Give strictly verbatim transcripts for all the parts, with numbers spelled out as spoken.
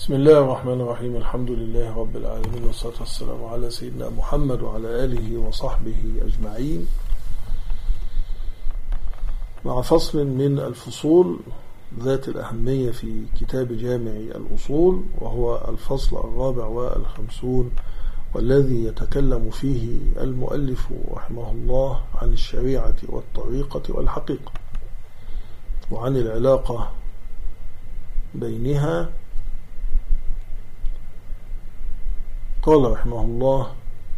بسم الله الرحمن الرحيم. الحمد لله رب العالمين، والصلاة والسلام على سيدنا محمد وعلى آله وصحبه أجمعين، مع فصل من الفصول ذات الأهمية في كتاب جامع الأصول، وهو الفصل الرابع والخمسون، والذي يتكلم فيه المؤلف رحمه الله عن الشريعة والطريقة والحقيقة، وعن العلاقة بينها. قال رحمه الله: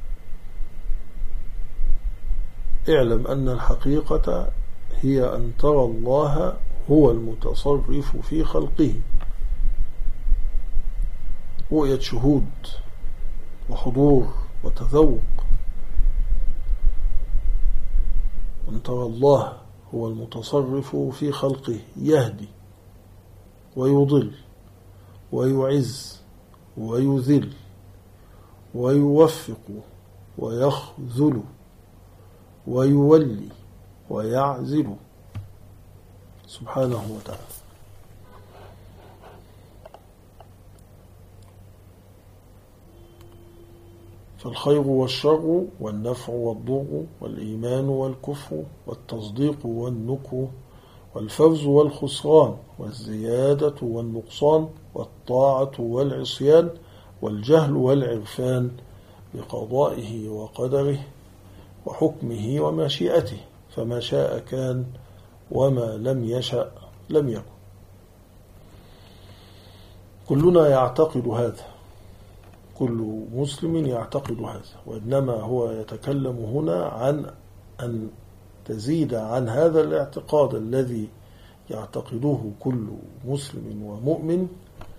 اعلم أن الحقيقة هي أن ترى الله هو المتصرف في خلقه، رؤية شهود وحضور وتذوق، أن ترى الله هو المتصرف في خلقه، يهدي ويضل ويعز ويذل ويوفق ويخذل ويولي ويعزل سبحانه وتعالى. فالخير والشر والنفع والضر والإيمان والكفر والتصديق والنكر والفوز والخسران والزيادة والنقصان والطاعة والعصيان والجهل والعرفان بقضائه وقدره وحكمه ومشيئته، فما شاء كان وما لم يشأ لم يكن. كلنا يعتقد هذا، كل مسلم يعتقد هذا، وإنما هو يتكلم هنا عن أن تزيد عن هذا الاعتقاد الذي يعتقده كل مسلم ومؤمن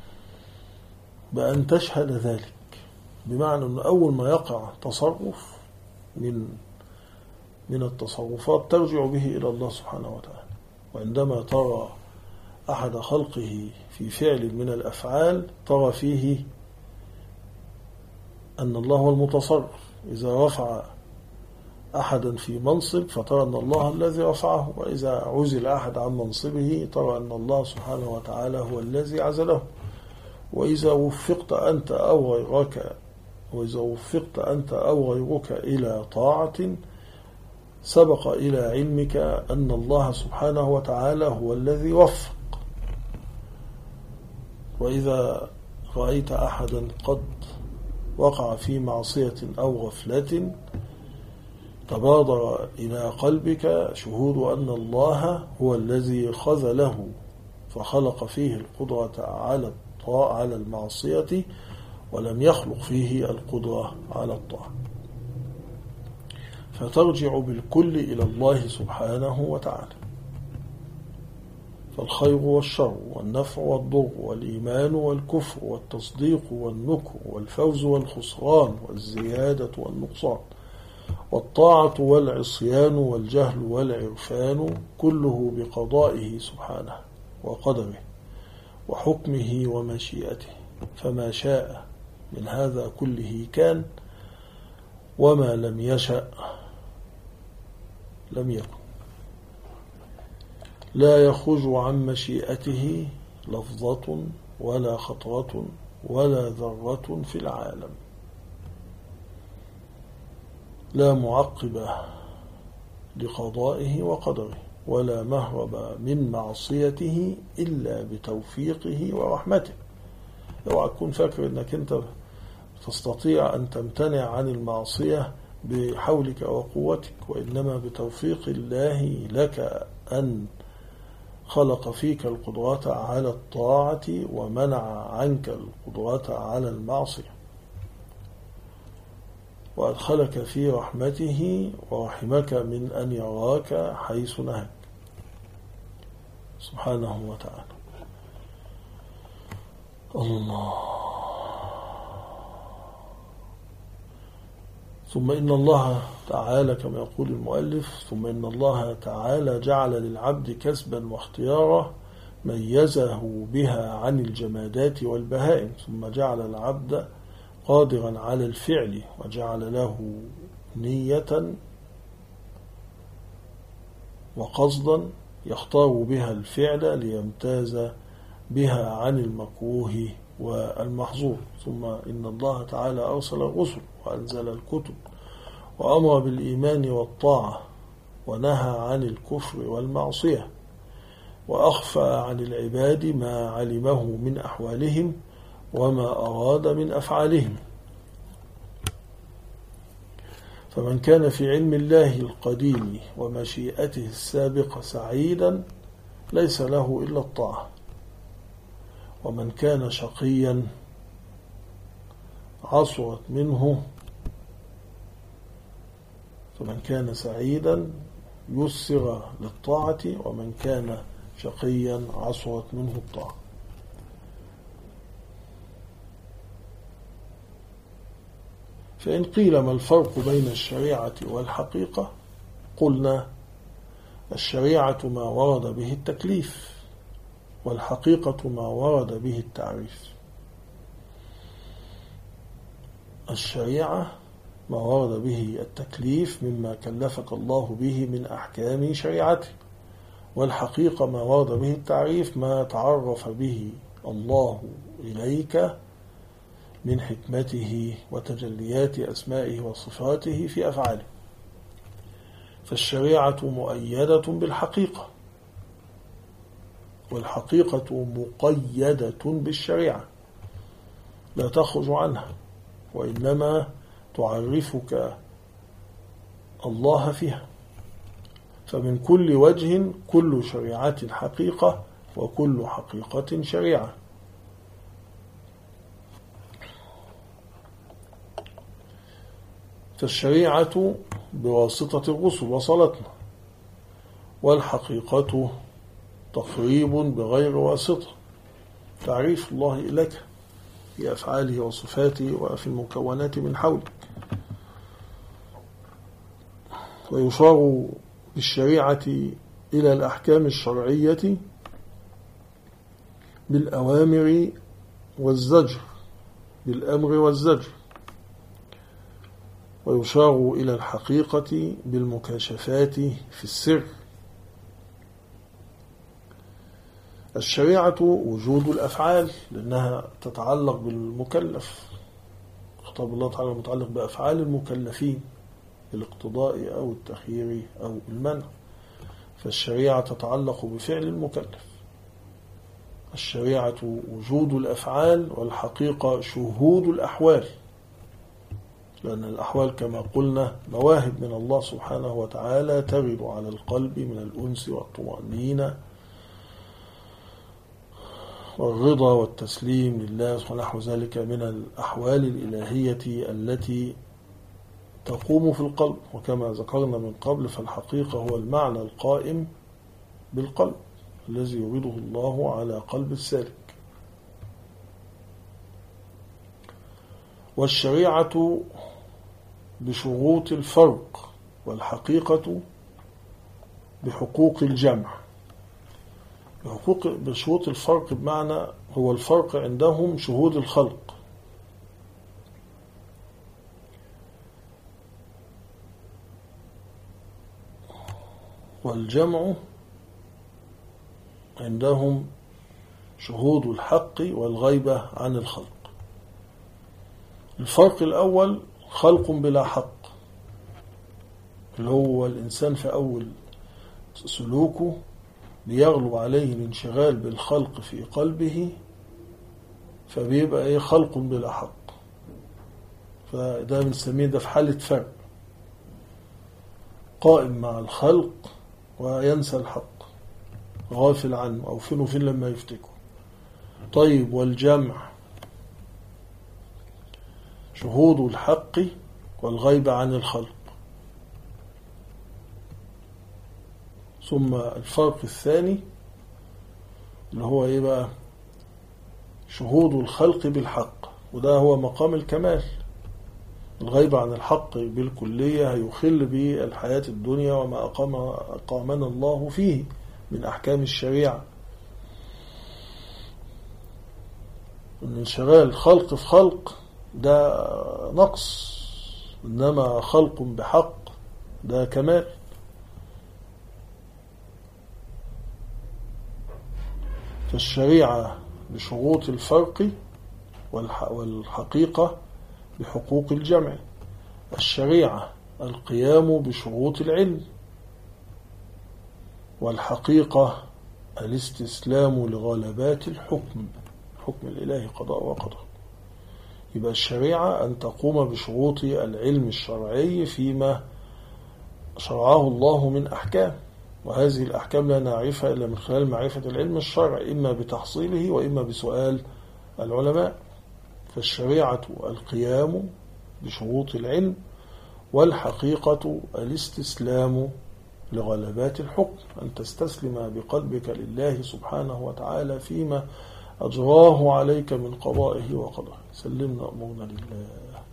بأن تشهد ذلك، بمعنى أن أول ما يقع تصرف من من التصرفات ترجع به إلى الله سبحانه وتعالى. وعندما ترى أحد خلقه في فعل من الأفعال ترى فيه أن الله هو المتصرف. إذا رفع أحدا في منصب فترى أن الله الذي رفعه، وإذا عزل أحد عن منصبه ترى أن الله سبحانه وتعالى هو الذي عزله. وإذا وفقت أنت أو غيرك وإذا وفقت أنت أو غيرك إلى طاعة سبق إلى علمك أن الله سبحانه وتعالى هو الذي وفق. وإذا رأيت أحدا قد وقع في معصية أو غفلة تبادر إلى قلبك شهود أن الله هو الذي خذله فخلق فيه القدرة على على المعصية، ولم يخلق فيه القدرة على الطاعة، فترجع بالكل إلى الله سبحانه وتعالى. فالخير والشر والنفع والضر والإيمان والكفر والتصديق والنكر والفوز والخسران والزيادة والنقصان والطاعة والعصيان والجهل والعرفان كله بقضائه سبحانه وقدره وحكمه ومشيئته، فما شاء من هذا كله كان، وما لم يشأ لم يكن. لا يخرج عن مشيئته لفظة ولا خطرة ولا ذرة في العالم، لا معقب لقضائه وقدره، ولا مهرب من معصيته إلا بتوفيقه ورحمته. اوعى تكون فاكر أنك أنت تستطيع أن تمتنع عن المعصية بحولك وقوتك، وإنما بتوفيق الله لك أن خلق فيك القدرات على الطاعة ومنع عنك القدرات على المعصية، وأدخلك في رحمته ورحمك من أن يراك حيث نهاك سبحانه وتعالى. الله. ثم إن الله تعالى كما يقول المؤلف: ثم إن الله تعالى جعل للعبد كسبا واختيارا ميزه بها عن الجمادات والبهائم، ثم جعل العبد قادرا على الفعل، وجعل له نية وقصدا يختار بها الفعل ليمتاز بها عن المكروه والمحظور. ثم إن الله تعالى أرسل الرسل وأنزل الكتب وأمر بالإيمان والطاعة ونهى عن الكفر والمعصية وأخفى عن العباد ما علمه من أحوالهم وما أراد من أفعالهم. فمن كان في علم الله القديم ومشيئته السابقة سعيدا ليس له إلا الطاعة، ومن كان شقيا عصرت منه فمن كان سعيدا يسر للطاعة، ومن كان شقيا عصرت منه الطاعة. فإن قيل ما الفرق بين الشريعة والحقيقة؟ قلنا الشريعة ما ورد به التكليف، والحقيقة ما ورد به التعريف. الشريعة ما ورد به التكليف مما كلفك الله به من أحكام شريعته، والحقيقة ما ورد به التعريف ما تعرف به الله إليك من حكمته وتجليات أسمائه وصفاته في أفعاله. فالشريعة مؤيدة بالحقيقة، والحقيقة مقيدة بالشريعة لا تخرج عنها، وإنما تعرفك الله فيها. فمن كل وجه كل شريعة حقيقة وكل حقيقة شريعة. فالشريعة بواسطة الرسل وصلتنا، والحقيقة تقريب بغير واسطة، تعريف الله لك في أفعاله وصفاته وفي المكونات من حولك. ويشار بالشريعة إلى الأحكام الشرعية بالأوامر والزجر، بالأمر والزجر. ويشار إلى الحقيقة بالمكاشفات في السر. الشريعة وجود الأفعال لأنها تتعلق بالمكلف، خطاب الله تعالى متعلق بأفعال المكلفين، الاقتضاء أو التخيير أو المنع، فالشريعة تتعلق بفعل المكلف. الشريعة وجود الأفعال، والحقيقة شهود الأحوال، لأن الأحوال كما قلنا مواهب من الله سبحانه وتعالى ترد على القلب من الأنس والطمأنينة والرضا والتسليم لله ونحو ذلك من الأحوال الإلهية التي تقوم في القلب. وكما ذكرنا من قبل فالحقيقة هو المعنى القائم بالقلب الذي يريده الله على قلب السالك. والشريعة بشروط الفرق، والحقيقة بحقوق الجمع. بحقوق بشروط الفرق بمعنى هو الفرق عندهم شهود الخلق، والجمع عندهم شهود الحق والغيبة عن الخلق. الفرق الأول خلق بلا حق، اللي هو الإنسان في أول سلوكه ليغلب عليه الانشغال بالخلق في قلبه، فبيبقى ايه خلق بلا حق. فده بنسميه ده في حالة فرق، قائم مع الخلق وينسى الحق، غافل عنه أو فين وفين لما يفتكه. طيب والجمع شهود الحق والغيبة عن الخلق. ثم الفرق الثاني اللي هو ايه بقى شهود الخلق بالحق، وده هو مقام الكمال. الغيبة عن الحق بالكلية هيخل بالحياة الدنيا وما أقام أقامنا الله فيه من أحكام الشريعة. انشغال خلق في خلق ده نقص، إنما خلق بحق ده كمال. فالشريعة بشروط الفرق والحقيقة بحقوق الجمع. الشريعة القيام بشروط العلم، والحقيقة الاستسلام لغلبات الحكم، حكم الإلهي قضاء وقدر. يبقى الشريعة أن تقوم بشروط العلم الشرعي فيما شرعه الله من أحكام، وهذه الأحكام لا نعرفها إلا من خلال معرفة العلم الشرعي، إما بتحصيله وإما بسؤال العلماء. فالشريعة القيام بشروط العلم، والحقيقة الاستسلام لغلبات الحكم، أن تستسلم بقلبك لله سبحانه وتعالى فيما أجراه عليك من قضائه وقدره. سلمنا أمورنا لله.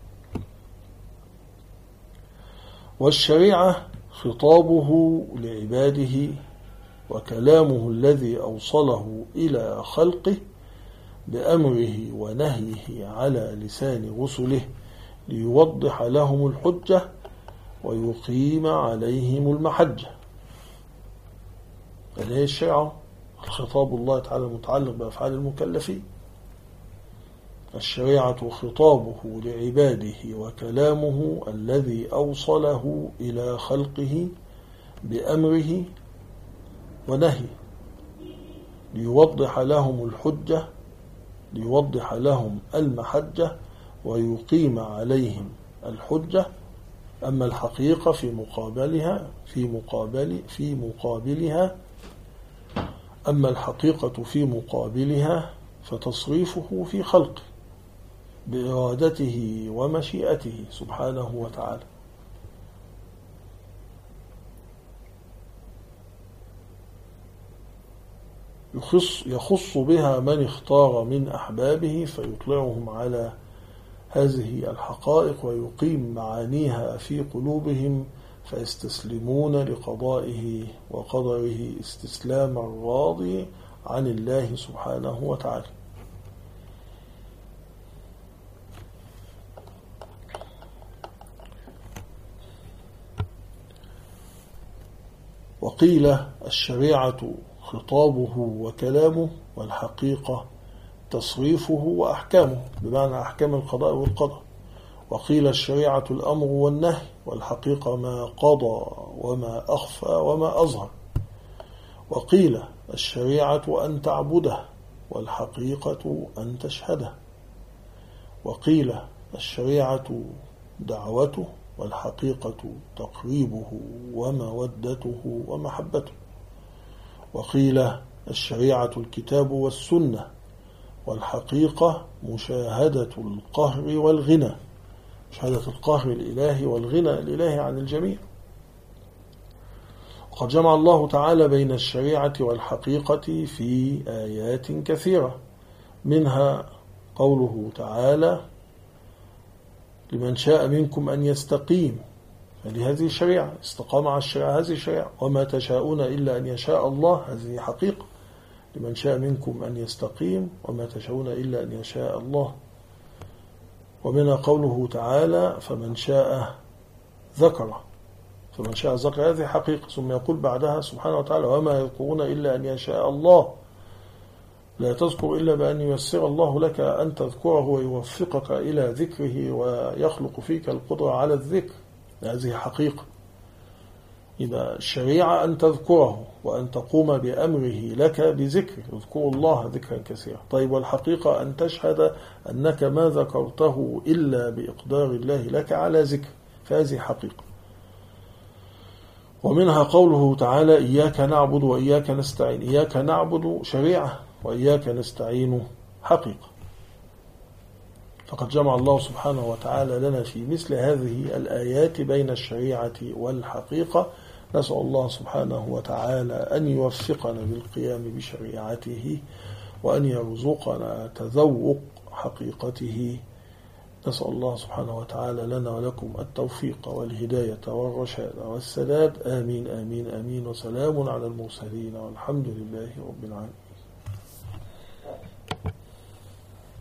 والشريعة خطابه لعباده وكلامه الذي أوصله إلى خلقه بأمره ونهيه على لسان رسله ليوضح لهم الحجة ويقيم عليهم المحجة. هذه الشريعة خطاب الله تعالى المتعلق بأفعال المكلفين. الشريعة خطابه لعباده وكلامه الذي أوصله إلى خلقه بأمره ونهيه ليوضح لهم الحجة، ليوضح لهم المحجة ويقيم عليهم الحجة. أما الحقيقة في مقابلها في مقابل في مقابلها أما الحقيقة في مقابلها فتصريفه في خلقه بإرادته ومشيئته سبحانه وتعالى. يخص, يخص بها من اختار من أحبابه فيطلعهم على هذه الحقائق ويقيم معانيها في قلوبهم فيستسلمون لقضائه وقدره استسلام الراضي عن الله سبحانه وتعالى. وقيل الشريعة خطابه وكلامه، والحقيقة تصريفه وأحكامه بمعنى أحكام القضاء والقدر. وقيل الشريعة الأمر والنهي، والحقيقة ما قضى وما أخفى وما أظهر. وقيل الشريعة أن تعبده، والحقيقة أن تشهده. وقيل الشريعة دعوته، والحقيقة تقريبه ومودته ومحبته. وقيل الشريعة الكتاب والسنة، والحقيقة مشاهدة القهر والغنى، مشاهدة القهر الإلهي والغنى الإلهي عن الجميع. وقد جمع الله تعالى بين الشريعة والحقيقة في آيات كثيرة، منها قوله تعالى لمن شاء منكم أن يستقيم، فلهذه الشريعة استقام على الشريعة، هذه الشريعة. وما تشاءون إلا أن يشاء الله، هذه حقيقة. لمن شاء منكم أن يستقيم وما تشاءون إلا أن يشاء الله. ومنها قوله تعالى فمن شاء ذكره، فمن شاء ذكر، هذه حقيقة. ثم يقول بعدها سبحانه وتعالى وما يذكرون إلا أن يشاء الله، لا تذكر إلا بأن ييسر الله لك أن تذكره ويوفقك إلى ذكره ويخلق فيك القدرة على الذكر، هذه حقيقة. إذا الشريعة أن تذكره وأن تقوم بأمره لك بذكره، اذكروا الله ذكرا كثيرا. طيب والحقيقة أن تشهد أنك ما ذكرته إلا بإقدار الله لك على ذكر، فهذه حقيقة. ومنها قوله تعالى إياك نعبد وإياك نستعين، إياك نعبد شريعة وإياك نستعين حقيقة. فقد جمع الله سبحانه وتعالى لنا في مثل هذه الآيات بين الشريعة والحقيقة. نسأل الله سبحانه وتعالى أن يوفقنا بالقيام بشريعته وأن يرزقنا تذوق حقيقته. نسأل الله سبحانه وتعالى لنا ولكم التوفيق والهداية والرشاد والسداد. آمين آمين آمين. وسلام على المرسلين والحمد لله رب العالمين.